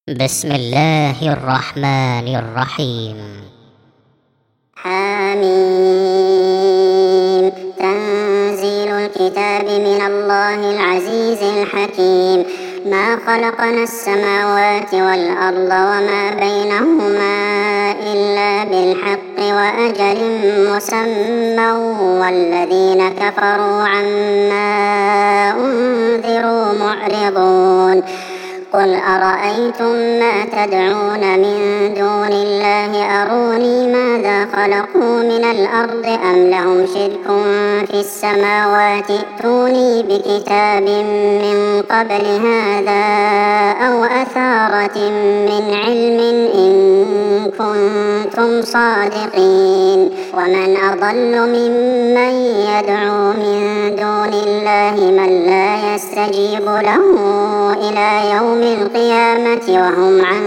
بسم الله الرحمن الرحيم. حميم. تنزيل الكتاب من الله العزيز الحكيم. ما خلقنا السماوات والأرض وما بينهما إلا بالحق وأجل مسمى والذين كفروا عما أنذروا معرضون. قل أرأيتم ما تدعون من دون الله أروني ماذا خلقوا من الأرض أم لهم شرك في السماوات ائتوني بكتاب من قبل هذا أو أثارة من علم إن كنتم صادقين. ومن أضل ممن يدعو من دون الله من لا يستجيب له إلى يوم القيامة وهم عن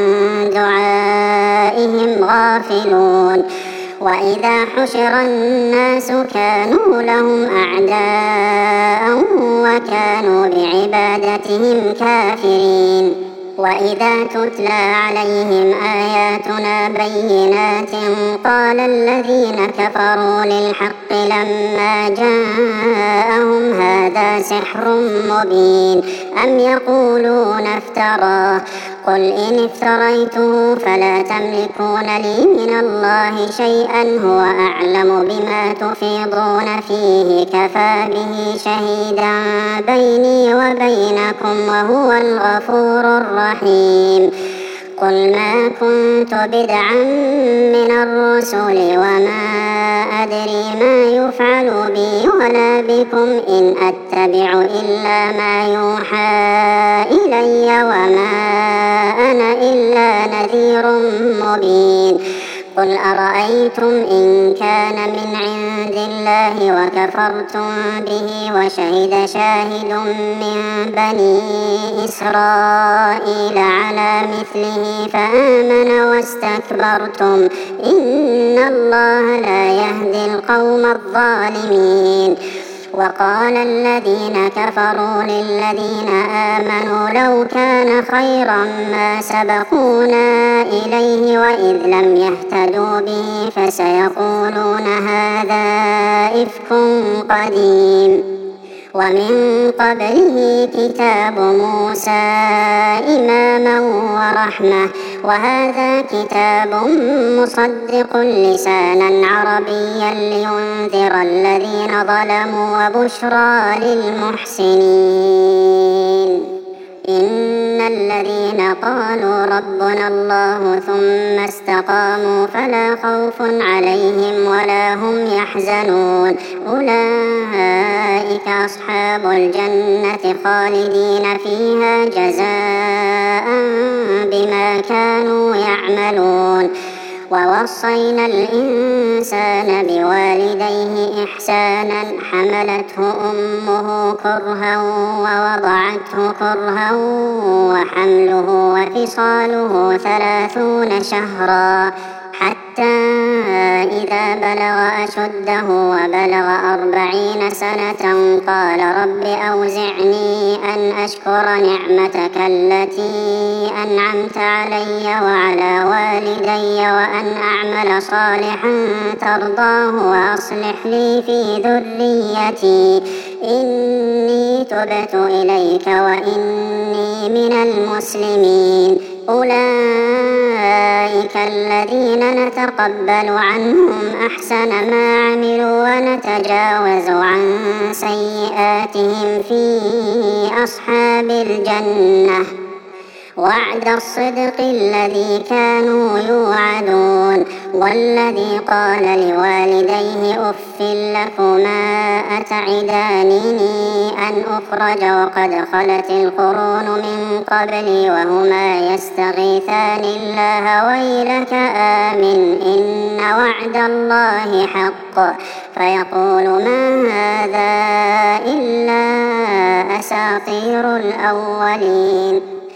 دعائهم غافلون. وإذا حشر الناس كانوا لهم أعداء وكانوا بعبادتهم كافرين. وإذا تتلى عليهم آياتنا بينات قال الذين كفروا للحق لما جاءهم هذا سحر مبين أم يقولون افتراه قل إن افتريته فلا تملكون لي من الله شيئا هو أعلم بما تفيضون فيه كفى به شهيدا بيني وبينكم وهو الغفور الرحيم. قل ما كنت بدعا من الرسل وما أدري ما يفعل بي ولا بكم إن أتبع إلا ما يوحى إلي وما أنا إلا نذير مبين. قل أرأيتم إن كان من عند الله وكفرتم به وشهد شاهد من بني إسرائيل على مثله فآمن واستكبرتم إن الله لا يهدي القوم الظالمين. وقال الذين كفروا للذين آمنوا لو كان خيرا ما سبقونا إليه وإذ لم يهتدوا به فسيقولون هذا إفك قديم. ومن قبله كتاب موسى إماما ورحمة وهذا كتاب مصدق لسانا عربيا لينذر الذين ظلموا وبشرى للمحسنين. إن الذين قالوا ربنا الله ثم استقاموا فلا خوف عليهم ولا هم يحزنون أولئك أصحاب الجنة خالدين فيها جزاء بما كانوا يعملون. ووصينا الإنسان بوالديه إحسانا حملته أمه كرها ووضعته كرها وحمله وفصاله 30 شهرا حتى إذا بلغ أشده وبلغ 40 سنة قال رب أوزعني أن أشكر نعمتك التي أنعمت علي وعلى والدي وأن أعمل صالحا ترضاه وأصلح لي في ذريتي إني تبت إليك وإني من المسلمين. أولئك الذين نتقبل عنهم أحسن ما عملوا ونتجاوز عن سيئاتهم في أصحاب الجنة وعد الصدق الذي كانوا يوعدون. والذي قال لوالديه أف لكما أتعدانني أن أخرج وقد خلت القرون من قبلي وهما يستغيثان الله ويلك آمن إن وعد الله حق فيقول ما هذا إلا أساطير الأولين.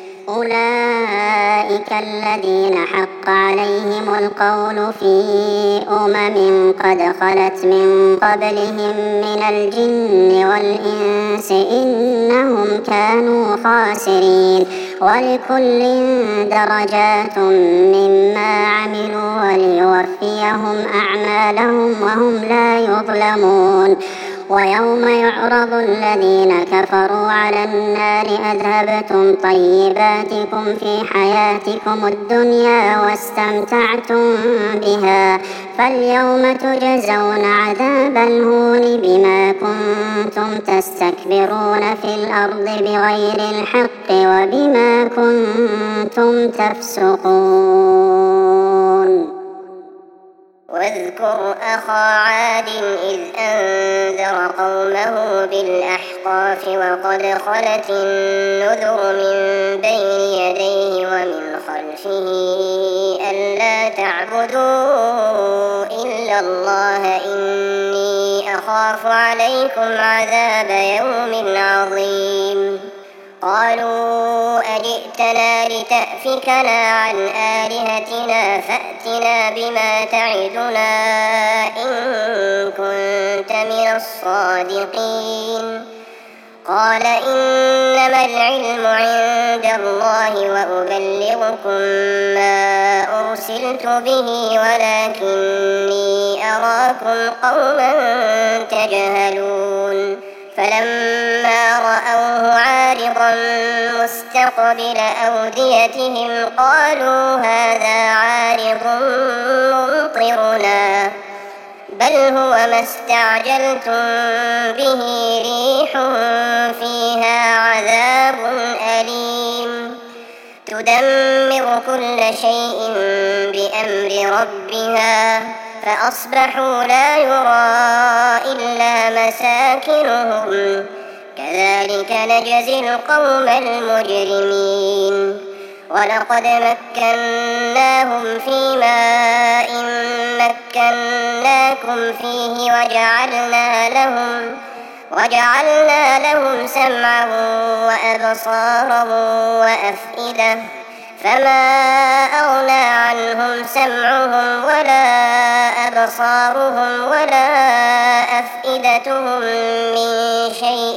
أولئك الذين حق عليهم القول في قد خلت من قبلهم من الجن والإنس إنهم كانوا خاسرين. ولكل درجات مما عملوا وليوفيهم أعمالهم وهم لا يظلمون. ويوم يعرض الذين كفروا على النار أذهبتم طيباتكم في حياتكم الدنيا واستمتعتم بها فاليوم تجزون عذاب الهون بما كنتم تستكبرون في الأرض بغير الحق وبما كنتم تفسقون. واذكر أخا عاد إذ أنذر قومه بالأحقاف وقد خلت النذر من بين يديه ومن خلفه ألا تعبدوا إلا الله إني أخاف عليكم عذاب يوم عظيم. قالوا أجئتنا لتأفكنا عن آلهتنا فأتنا بما تعدنا إن كنت من الصادقين. قال إنما العلم عند الله وأبلغكم ما أرسلت به ولكني أراكم قوما تجهلون. فلما رأوه عارضا مستقبل أوديتهم قالوا هذا عارض ممطرنا بل هو ما استعجلتم به ريح فيها عذاب أليم تدمر كل شيء بأمر ربها فأصبحوا لا يرى إلا مساكنهم كذلك نجزي القوم المجرمين. ولقد مكناهم في ماء مكناكم فيه وجعلنا لهم سمعا وأبصارا وأفئدة فما أغنى عنهم سمعهم ولا أبصارهم ولا أفئدتهم من شيء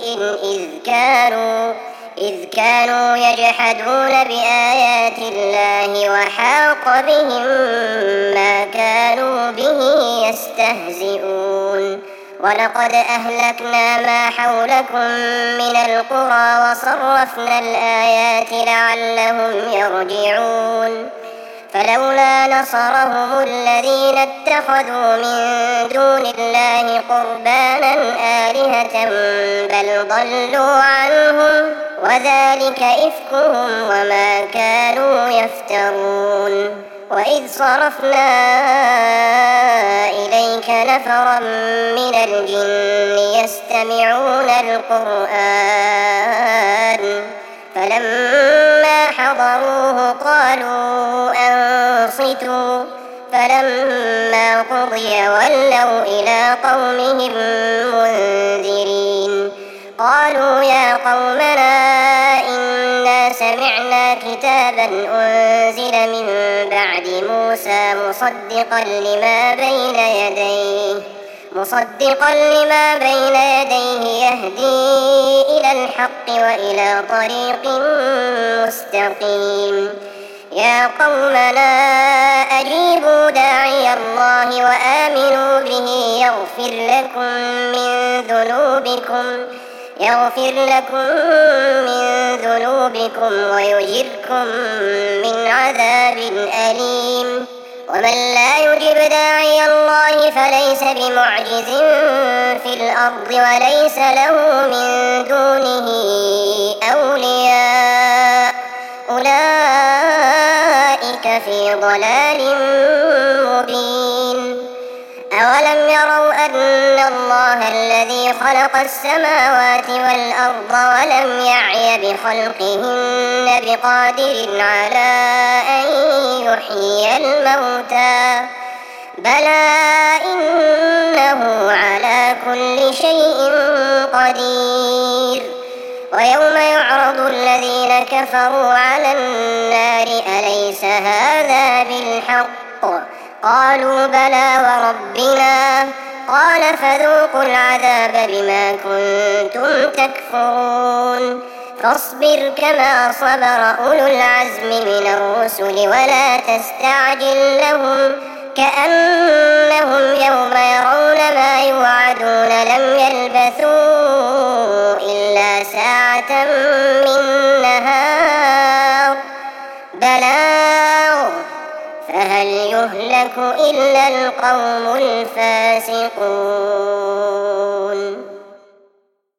إذ كانوا يجحدون بآيات الله وحاق بهم ما كانوا به يستهزئون. ولقد أهلكنا ما حولكم من القرى وصرفنا الآيات لعلهم يرجعون. فلولا نصرهم الذين اتخذوا من دون الله قربانا آلهة بل ضلوا عنهم وذلك إفكهم وما كانوا يفترون. وإذ صرفنا إليك نفرا من الجن يستمعون القرآن فلما حضروه قالوا أنصتوا فلما قضي ولوا إلى قومهم منذرين. قالوا يا قومنا إنا سمعنا كتابا أنزل من بعد موسى مصدقا لما بين يديه يهدي إلى الحق وإلى طريق مستقيم. يا قومنا أجيبوا داعي الله وآمنوا به يغفر لكم من ذنوبكم ويجركم من عذاب أليم. ومن لا يجب داعي الله فليس بمعجز في الأرض وليس له من دونه أولياء أولئك في ضلال مبين. أولم يروا أن الله الذي خلق السماوات والأرض ولم يعي بخلقهن بقادر على أن يحيي الموتى بلى إنه على كل شيء قدير. ويوم يعرض الذين كفروا على النار أليس هذا بالحق قالوا بلى وربنا قال فذوقوا العذاب بما كنتم تكفرون. فاصبر كما صبر أولو العزم من الرسل ولا تستعجل لهم كأنهم يوم يرون ما يوعدون لم يلبثوا إلا ساعة من نهار بلاغ فهل يهلك إلا القوم الفاسقون.